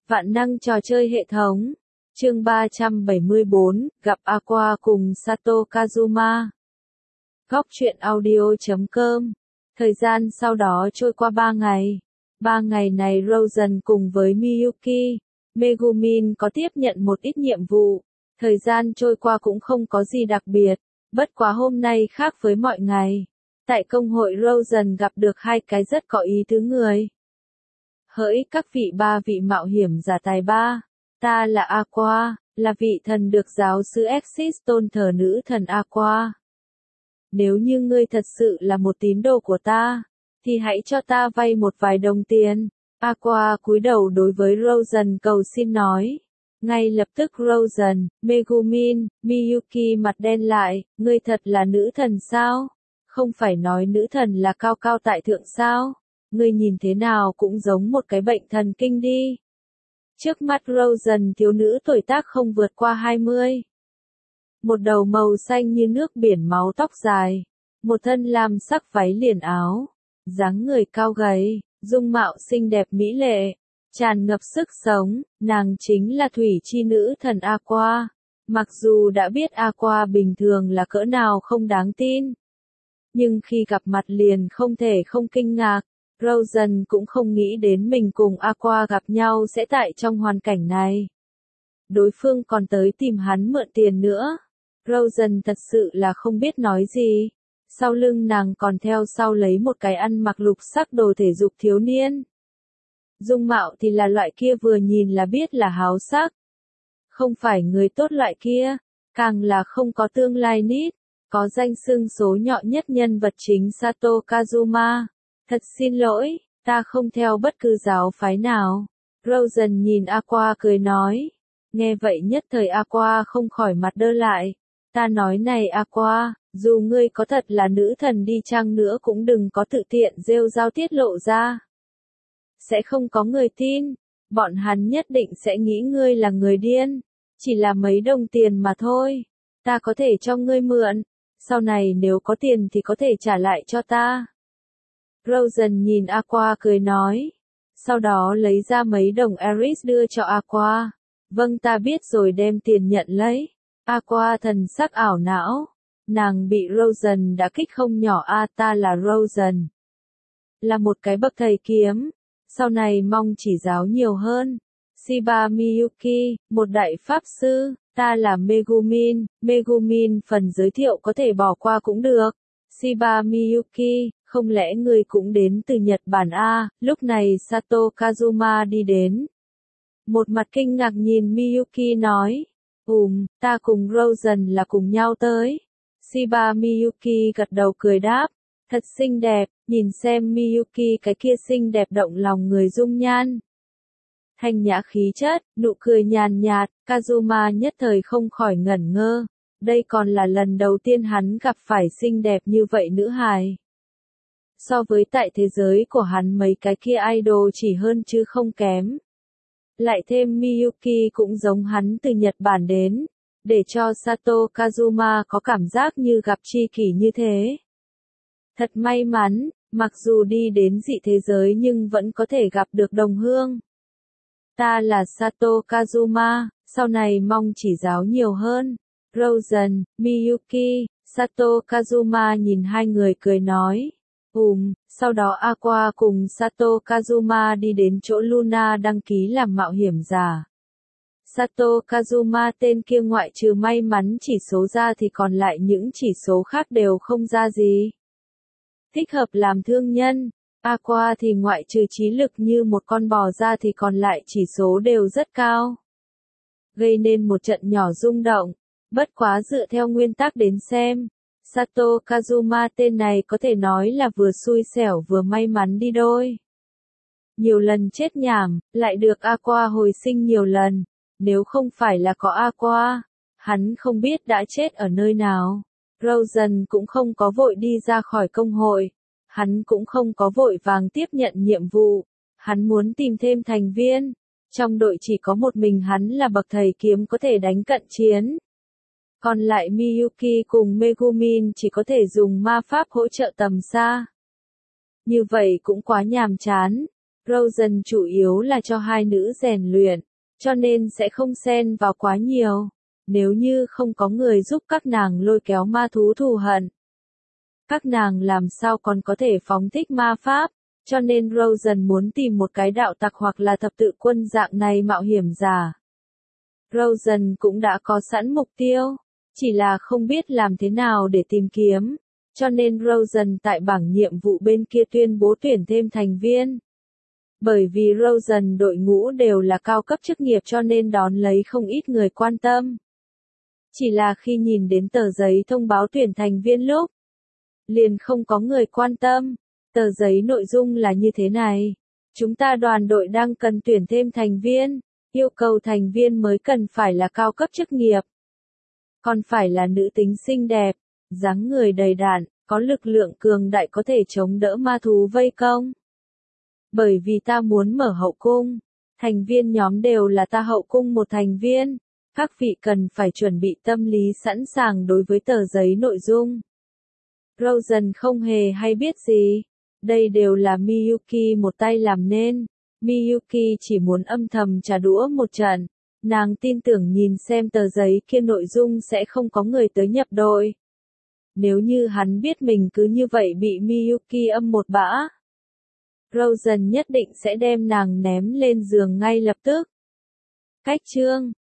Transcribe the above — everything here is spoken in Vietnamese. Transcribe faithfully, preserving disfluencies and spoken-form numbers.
Vạn năng trò chơi hệ thống. Chương ba trăm bảy mươi bốn, gặp Aqua cùng Sato Kazuma. Góc truyện audio chấm com. Thời gian sau đó trôi qua ba ngày. Ba ngày này Rosen cùng với Miyuki, Megumin có tiếp nhận một ít nhiệm vụ. Thời gian trôi qua cũng không có gì đặc biệt, bất quá hôm nay khác với mọi ngày. Tại công hội Rosen gặp được hai cái rất có ý tứ người. Hỡi các vị ba vị mạo hiểm giả tài ba, ta là Aqua, là vị thần được giáo sư Exis tôn thờ nữ thần Aqua. Nếu như ngươi thật sự là một tín đồ của ta, thì hãy cho ta vay một vài đồng tiền. Aqua cúi đầu đối với Rosen cầu xin nói. Ngay lập tức Rosen, Megumin, Miyuki mặt đen lại, ngươi thật là nữ thần sao? Không phải nói nữ thần là cao cao tại thượng sao? Ngươi nhìn thế nào cũng giống một cái bệnh thần kinh đi. Trước mắt Rosen thiếu nữ tuổi tác không vượt qua hai mươi. Một đầu màu xanh như nước biển máu tóc dài. Một thân lam sắc váy liền áo. Dáng người cao gầy, dung mạo xinh đẹp mỹ lệ. Tràn ngập sức sống, nàng chính là thủy chi nữ thần Aqua. Mặc dù đã biết Aqua bình thường là cỡ nào không đáng tin. Nhưng khi gặp mặt liền không thể không kinh ngạc. Rosen cũng không nghĩ đến mình cùng Aqua gặp nhau sẽ tại trong hoàn cảnh này. Đối phương còn tới tìm hắn mượn tiền nữa. Rosen thật sự là không biết nói gì. Sau lưng nàng còn theo sau lấy một cái ăn mặc lục sắc đồ thể dục thiếu niên. Dung mạo thì là loại kia vừa nhìn là biết là háo sắc. Không phải người tốt loại kia, càng là không có tương lai nít. Có danh xưng số nhỏ nhất nhân vật chính Sato Kazuma. Thật xin lỗi, ta không theo bất cứ giáo phái nào. Rosen nhìn Aqua cười nói. Nghe vậy nhất thời Aqua không khỏi mặt đơ lại. Ta nói này Aqua, dù ngươi có thật là nữ thần đi chăng nữa cũng đừng có tự tiện rêu rao tiết lộ ra. Sẽ không có người tin, bọn hắn nhất định sẽ nghĩ ngươi là người điên. Chỉ là mấy đồng tiền mà thôi, ta có thể cho ngươi mượn, sau này nếu có tiền thì có thể trả lại cho ta. Rosen nhìn Aqua cười nói. Sau đó lấy ra mấy đồng Eris đưa cho Aqua. Vâng ta biết rồi đem tiền nhận lấy. Aqua thần sắc ảo não. Nàng bị Rosen đã kích không nhỏ a à, ta là Rosen. Là một cái bậc thầy kiếm. Sau này mong chỉ giáo nhiều hơn. Shiba Miyuki, một đại pháp sư. Ta là Megumin. Megumin phần giới thiệu có thể bỏ qua cũng được. Shiba Miyuki, không lẽ ngươi cũng đến từ Nhật Bản a? Lúc này Sato Kazuma đi đến. Một mặt kinh ngạc nhìn Miyuki nói. Ừm, ta cùng Rosen là cùng nhau tới. Shiba Miyuki gật đầu cười đáp. Thật xinh đẹp, nhìn xem Miyuki cái kia xinh đẹp động lòng người dung nhan. Thanh nhã khí chất, nụ cười nhàn nhạt, Kazuma nhất thời không khỏi ngẩn ngơ. Đây còn là lần đầu tiên hắn gặp phải xinh đẹp như vậy nữ hài. So với tại thế giới của hắn mấy cái kia idol chỉ hơn chứ không kém. Lại thêm Miyuki cũng giống hắn từ Nhật Bản đến, để cho Sato Kazuma có cảm giác như gặp tri kỷ như thế. Thật may mắn, mặc dù đi đến dị thế giới nhưng vẫn có thể gặp được đồng hương. Ta là Sato Kazuma, sau này mong chỉ giáo nhiều hơn. Rosen, Miyuki, Sato Kazuma nhìn hai người cười nói. Ừm, sau đó Aqua cùng Sato Kazuma đi đến chỗ Luna đăng ký làm mạo hiểm giả. Sato Kazuma tên kia ngoại trừ may mắn chỉ số ra thì còn lại những chỉ số khác đều không ra gì. Thích hợp làm thương nhân. Aqua thì ngoại trừ trí lực như một con bò ra thì còn lại chỉ số đều rất cao. Gây nên một trận nhỏ rung động. Bất quá dựa theo nguyên tắc đến xem. Sato Kazuma tên này có thể nói là vừa xui xẻo vừa may mắn đi đôi. Nhiều lần chết nhảm, lại được Aqua hồi sinh nhiều lần. Nếu không phải là có Aqua, hắn không biết đã chết ở nơi nào. Rosen cũng không có vội đi ra khỏi công hội. Hắn cũng không có vội vàng tiếp nhận nhiệm vụ. Hắn muốn tìm thêm thành viên. Trong đội chỉ có một mình hắn là bậc thầy kiếm có thể đánh cận chiến. Còn lại Miyuki cùng Megumin chỉ có thể dùng ma pháp hỗ trợ tầm xa. Như vậy cũng quá nhàm chán. Rosen chủ yếu là cho hai nữ rèn luyện, cho nên sẽ không xen vào quá nhiều. Nếu như không có người giúp các nàng lôi kéo ma thú thù hận, các nàng làm sao còn có thể phóng thích ma pháp, cho nên Rosen muốn tìm một cái đạo tặc hoặc là thập tự quân dạng này mạo hiểm giả. Rosen cũng đã có sẵn mục tiêu, chỉ là không biết làm thế nào để tìm kiếm, cho nên Rosen tại bảng nhiệm vụ bên kia tuyên bố tuyển thêm thành viên. Bởi vì Rosen đội ngũ đều là cao cấp chức nghiệp cho nên đón lấy không ít người quan tâm. Chỉ là khi nhìn đến tờ giấy thông báo tuyển thành viên lúc, liền không có người quan tâm. Tờ giấy nội dung là như thế này. Chúng ta đoàn đội đang cần tuyển thêm thành viên, yêu cầu thành viên mới cần phải là cao cấp chức nghiệp. Còn phải là nữ tính xinh đẹp, dáng người đầy đặn, có lực lượng cường đại có thể chống đỡ ma thú vây công. Bởi vì ta muốn mở hậu cung, thành viên nhóm đều là ta hậu cung một thành viên, các vị cần phải chuẩn bị tâm lý sẵn sàng đối với tờ giấy nội dung. Rosen không hề hay biết gì, đây đều là Miyuki một tay làm nên, Miyuki chỉ muốn âm thầm trả đũa một trận, nàng tin tưởng nhìn xem tờ giấy kia nội dung sẽ không có người tới nhập đội. Nếu như hắn biết mình cứ như vậy bị Miyuki âm một bã, Rosen nhất định sẽ đem nàng ném lên giường ngay lập tức. Cách chương